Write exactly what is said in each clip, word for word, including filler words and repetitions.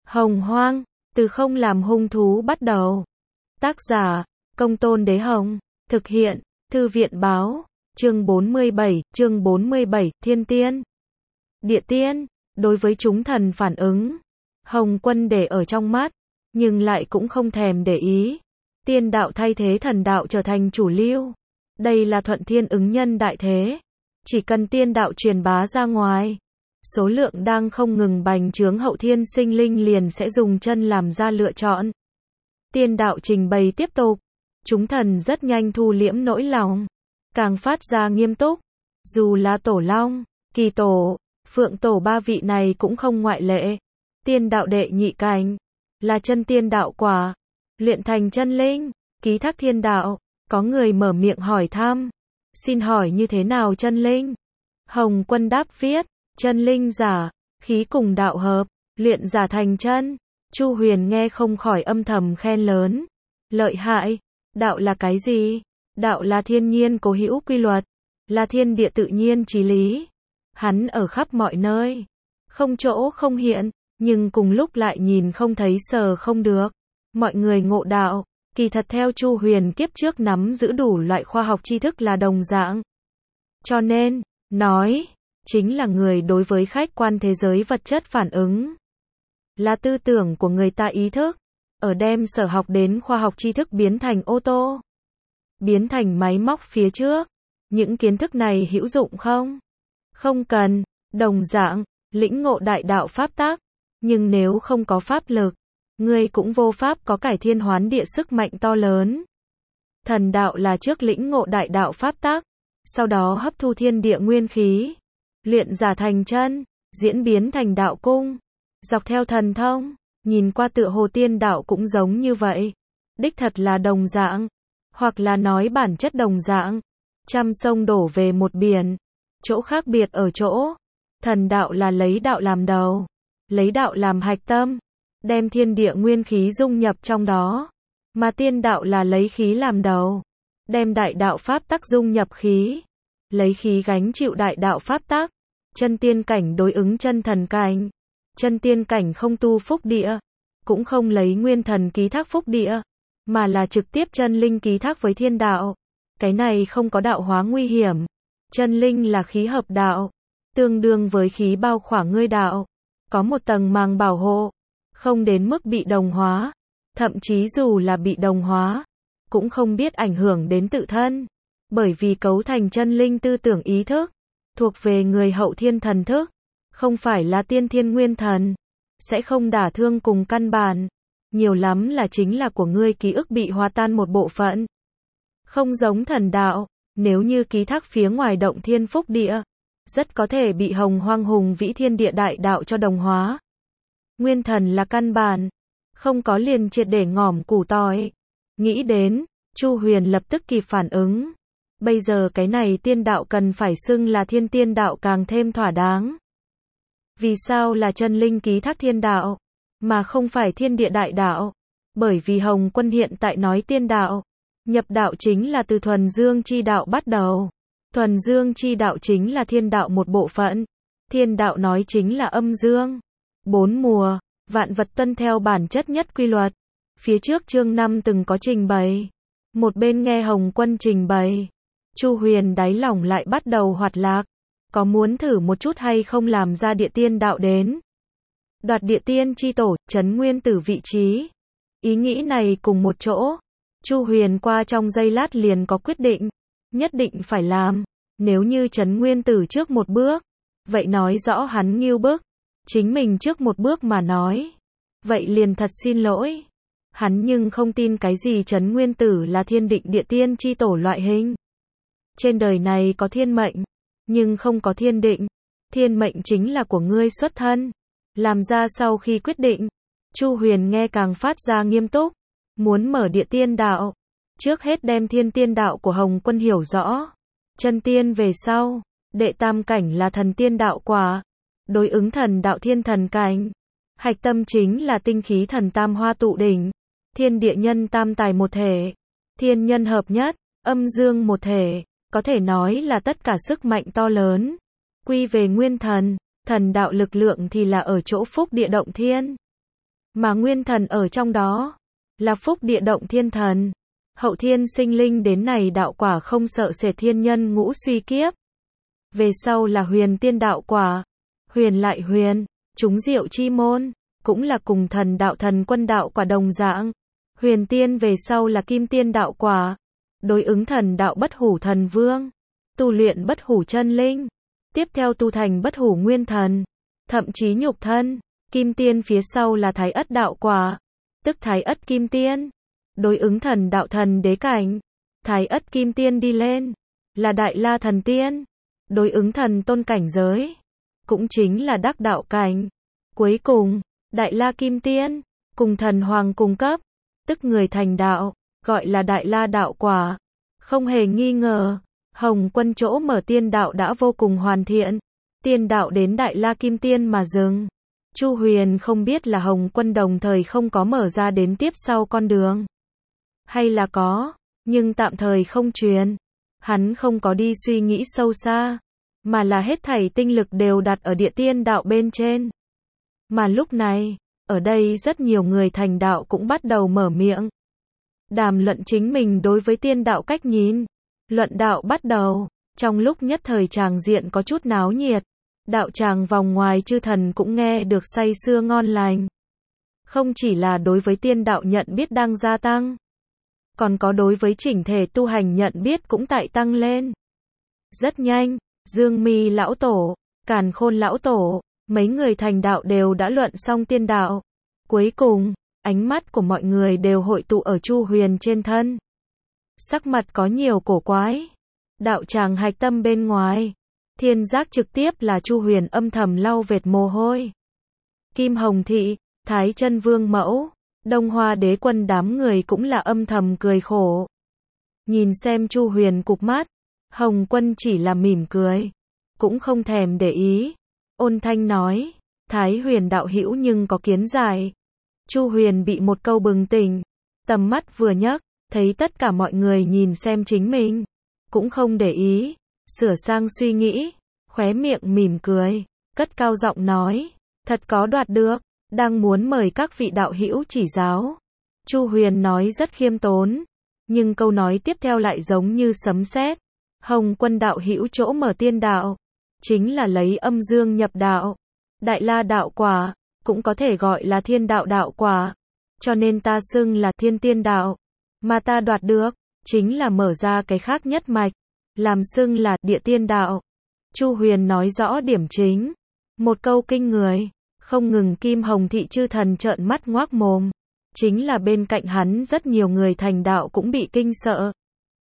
Hồng Hoang, từ không làm hung thú bắt đầu. Tác giả, Công Tôn Đế Hồng. Thực hiện, Thư viện Báo. Chương bốn mươi bảy, chương bốn mươi bảy, Thiên Tiên. Địa Tiên, đối với chúng thần phản ứng, Hồng Quân để ở trong mắt, nhưng lại cũng không thèm để ý. Tiên đạo thay thế thần đạo trở thành chủ lưu. Đây là thuận thiên ứng nhân đại thế. Chỉ cần tiên đạo truyền bá ra ngoài, số lượng đang không ngừng bành trướng hậu thiên sinh linh liền sẽ dùng chân làm ra lựa chọn. Tiên đạo trình bày tiếp tục. Chúng thần rất nhanh thu liễm nỗi lòng, càng phát ra nghiêm túc. Dù là Tổ Long, Kỳ Tổ, Phượng Tổ ba vị này cũng không ngoại lệ. Tiên đạo đệ nhị cảnh, là chân tiên đạo quả, luyện thành chân linh, ký thác thiên đạo. Có người mở miệng hỏi thăm. Xin hỏi như thế nào chân linh? Hồng Quân đáp viết, chân linh giả, khí cùng đạo hợp, luyện giả thành chân. Chu Huyền nghe không khỏi âm thầm khen lớn. Lợi hại, đạo là cái gì? Đạo là thiên nhiên cố hữu quy luật, là thiên địa tự nhiên chí lý. Hắn ở khắp mọi nơi, không chỗ không hiện, nhưng cùng lúc lại nhìn không thấy sờ không được. Mọi người ngộ đạo, kỳ thật theo Chu Huyền kiếp trước nắm giữ đủ loại khoa học tri thức là đồng dạng. Cho nên, nói, chính là người đối với khách quan thế giới vật chất phản ứng. Là tư tưởng của người ta ý thức, ở đem sở học đến khoa học tri thức biến thành ô tô, biến thành máy móc phía trước. Những kiến thức này hữu dụng không? Không cần. Đồng dạng, lĩnh ngộ đại đạo pháp tắc, nhưng nếu không có pháp lực, ngươi cũng vô pháp có cải thiên hoán địa sức mạnh to lớn. Thần đạo là trước lĩnh ngộ đại đạo pháp tắc, sau đó hấp thu thiên địa nguyên khí, luyện giả thành chân, diễn biến thành đạo cung, dọc theo thần thông, nhìn qua tựa hồ tiên đạo cũng giống như vậy. Đích thật là đồng dạng, hoặc là nói bản chất đồng dạng. Trăm sông đổ về một biển, chỗ khác biệt ở chỗ, thần đạo là lấy đạo làm đầu, lấy đạo làm hạch tâm, đem thiên địa nguyên khí dung nhập trong đó, mà tiên đạo là lấy khí làm đầu, đem đại đạo pháp tắc dung nhập khí, lấy khí gánh chịu đại đạo pháp tắc. Chân tiên cảnh đối ứng chân thần cảnh, chân tiên cảnh không tu phúc địa, cũng không lấy nguyên thần ký thác phúc địa, mà là trực tiếp chân linh ký thác với thiên đạo. Cái này không có đạo hóa nguy hiểm. Chân linh là khí hợp đạo, tương đương với khí bao khỏa ngươi đạo, có một tầng màng bảo hộ, không đến mức bị đồng hóa, thậm chí dù là bị đồng hóa, cũng không biết ảnh hưởng đến tự thân, bởi vì cấu thành chân linh tư tưởng ý thức, thuộc về người hậu thiên thần thức, không phải là tiên thiên nguyên thần, sẽ không đả thương cùng căn bản, nhiều lắm là chính là của ngươi ký ức bị hòa tan một bộ phận. Không giống thần đạo, nếu như ký thác phía ngoài động thiên phúc địa, rất có thể bị hồng hoang hùng vĩ thiên địa đại đạo cho đồng hóa. Nguyên thần là căn bản, không có liền triệt để ngỏm củ tỏi. Nghĩ đến, Chu Huyền lập tức kịp phản ứng. Bây giờ cái này tiên đạo cần phải xưng là thiên tiên đạo càng thêm thỏa đáng. Vì sao là chân linh ký thác thiên đạo, mà không phải thiên địa đại đạo? Bởi vì Hồng Quân hiện tại nói tiên đạo, nhập đạo chính là từ thuần dương chi đạo bắt đầu. Thuần dương chi đạo chính là thiên đạo một bộ phận. Thiên đạo nói chính là âm dương. Bốn mùa, vạn vật tuân theo bản chất nhất quy luật. Phía trước chương năm từng có trình bày. Một bên nghe Hồng Quân trình bày, Chu Huyền đáy lòng lại bắt đầu hoạt lạc. Có muốn thử một chút hay không làm ra địa tiên đạo đến? Đoạt địa tiên chi tổ, trấn nguyên tử vị trí. Ý nghĩ này cùng một chỗ, Chu Huyền qua trong giây lát liền có quyết định, nhất định phải làm. Nếu như trấn nguyên tử trước một bước, vậy nói rõ hắn ngưu bức. Chính mình trước một bước mà nói, vậy liền thật xin lỗi. Hắn nhưng không tin cái gì trấn nguyên tử là thiên định địa tiên chi tổ loại hình. Trên đời này có thiên mệnh, nhưng không có thiên định. Thiên mệnh chính là của ngươi xuất thân. Làm ra sau khi quyết định, Chu Huyền nghe càng phát ra nghiêm túc. Muốn mở địa tiên đạo, trước hết đem thiên tiên đạo của Hồng Quân hiểu rõ. Chân tiên về sau, đệ tam cảnh là thần tiên đạo quả, đối ứng thần đạo thiên thần cảnh. Hạch tâm chính là tinh khí thần tam hoa tụ đỉnh, thiên địa nhân tam tài một thể, thiên nhân hợp nhất, âm dương một thể, có thể nói là tất cả sức mạnh to lớn. Quy về nguyên thần, thần đạo lực lượng thì là ở chỗ phúc địa động thiên. mà nguyên thần ở trong đó, là phúc địa động thiên thần. Hậu thiên sinh linh đến này đạo quả không sợ sệt thiên nhân ngũ suy kiếp. Về sau là huyền tiên đạo quả, huyền lại huyền, chúng diệu chi môn, cũng là cùng thần đạo thần quân đạo quả đồng dạng. Huyền tiên về sau là kim tiên đạo quả, đối ứng thần đạo bất hủ thần vương, tu luyện bất hủ chân linh, tiếp theo tu thành bất hủ nguyên thần, thậm chí nhục thân. Kim tiên phía sau là thái ất đạo quả, tức thái ất kim tiên, đối ứng thần đạo thần đế cảnh. Thái ất kim tiên đi lên, là đại la thần tiên, đối ứng thần tôn cảnh giới, cũng chính là đắc đạo cảnh. Cuối cùng, đại la kim tiên, cùng thần hoàng cùng cấp, tức người thành đạo, gọi là đại la đạo quả. Không hề nghi ngờ, Hồng Quân chỗ mở tiên đạo đã vô cùng hoàn thiện. Tiên đạo đến đại la kim tiên mà dừng. Chu Huyền không biết là Hồng Quân đồng thời không có mở ra đến tiếp sau con đường, hay là có, nhưng tạm thời không truyền. Hắn không có đi suy nghĩ sâu xa, mà là hết thảy tinh lực đều đặt ở địa tiên đạo bên trên. Mà lúc này, ở đây rất nhiều người thành đạo cũng bắt đầu mở miệng, đàm luận chính mình đối với tiên đạo cách nhìn. Luận đạo bắt đầu, trong lúc nhất thời tràng diện có chút náo nhiệt. Đạo tràng vòng ngoài chư thần cũng nghe được say sưa ngon lành. Không chỉ là đối với tiên đạo nhận biết đang gia tăng, còn có đối với chỉnh thể tu hành nhận biết cũng tại tăng lên. Rất nhanh, Dương Mi lão tổ, Càn Khôn lão tổ, mấy người thành đạo đều đã luận xong tiên đạo. Cuối cùng, ánh mắt của mọi người đều hội tụ ở Chu Huyền trên thân. Sắc mặt có nhiều cổ quái. Đạo tràng hạch tâm bên ngoài, thiên giác trực tiếp là Chu Huyền âm thầm lau vệt mồ hôi. Kim Hồng Thị, Thái Chân Vương Mẫu, Đông Hoa Đế Quân đám người cũng là âm thầm cười khổ. Nhìn xem Chu Huyền cụp mắt, Hồng Quân chỉ là mỉm cười, cũng không thèm để ý. Ôn thanh nói, Thái Huyền đạo hữu nhưng có kiến giải. Chu Huyền bị một câu bừng tỉnh, tầm mắt vừa nhấc, thấy tất cả mọi người nhìn xem chính mình, cũng không để ý, sửa sang suy nghĩ, khóe miệng mỉm cười, cất cao giọng nói, thật có đoạt được, đang muốn mời các vị đạo hữu chỉ giáo. Chu Huyền nói rất khiêm tốn, nhưng câu nói tiếp theo lại giống như sấm sét. Hồng Quân đạo hữu chỗ mở tiên đạo, chính là lấy âm dương nhập đạo. Đại la đạo quả, cũng có thể gọi là thiên đạo đạo quả, cho nên ta xưng là thiên tiên đạo. Mà ta đoạt được, chính là mở ra cái khác nhất mạch, làm xưng là địa tiên đạo. Chu Huyền nói rõ điểm chính, một câu kinh người, không ngừng Kim Hồng Thị chư thần trợn mắt ngoác mồm, chính là bên cạnh hắn rất nhiều người thành đạo cũng bị kinh sợ.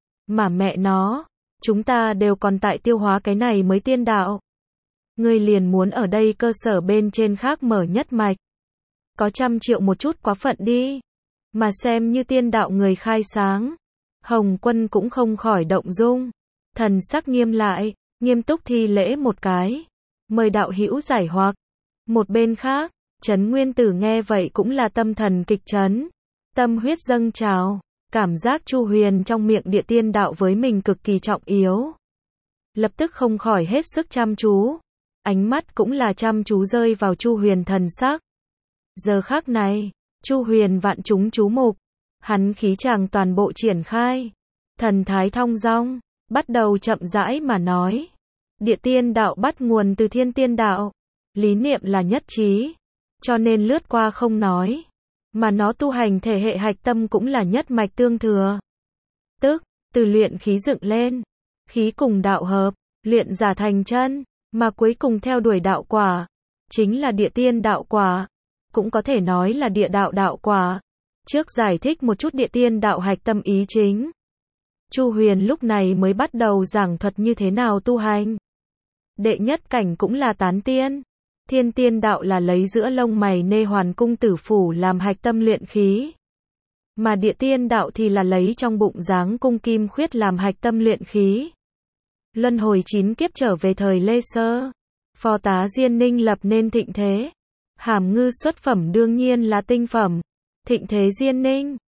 Mà mẹ nó, chúng ta đều còn tại tiêu hóa cái này mới tiên đạo. Ngươi liền muốn ở đây cơ sở bên trên khác mở nhất mạch. Có trăm triệu một chút quá phận đi. Mà xem như tiên đạo người khai sáng. Hồng Quân cũng không khỏi động dung. Thần sắc nghiêm lại, nghiêm túc thi lễ một cái. Mời đạo hữu giải hoặc. Một bên khác, Trấn Nguyên Tử nghe vậy cũng là tâm thần kịch chấn. Tâm huyết dâng trào. Cảm giác Chu Huyền trong miệng địa tiên đạo với mình cực kỳ trọng yếu. Lập tức không khỏi hết sức chăm chú. Ánh mắt cũng là chăm chú rơi vào Chu Huyền thần sắc. Giờ khắc này, Chu Huyền vạn chúng chú mục. Hắn khí chàng toàn bộ triển khai. Thần thái thong dong, bắt đầu chậm rãi mà nói. Địa tiên đạo bắt nguồn từ thiên tiên đạo. Lý niệm là nhất trí. Cho nên lướt qua không nói. Mà nó tu hành thể hệ hạch tâm cũng là nhất mạch tương thừa. Tức, từ luyện khí dựng lên. Khí cùng đạo hợp, luyện giả thành chân. Mà cuối cùng theo đuổi đạo quả. Chính là địa tiên đạo quả. Cũng có thể nói là địa đạo đạo quả. Trước giải thích một chút địa tiên đạo hạch tâm ý chính. Chu Huyền lúc này mới bắt đầu giảng thuật như thế nào tu hành. Đệ nhất cảnh cũng là tán tiên. Thiên tiên đạo là lấy giữa lông mày nê hoàn cung tử phủ làm hạch tâm luyện khí. Mà địa tiên đạo thì là lấy trong bụng dáng cung kim khuyết làm hạch tâm luyện khí. Luân hồi chín kiếp trở về thời Lê Sơ. Phò tá Diên Ninh lập nên thịnh thế. Hàm Ngư xuất phẩm đương nhiên là tinh phẩm. Thịnh thế Diên Ninh,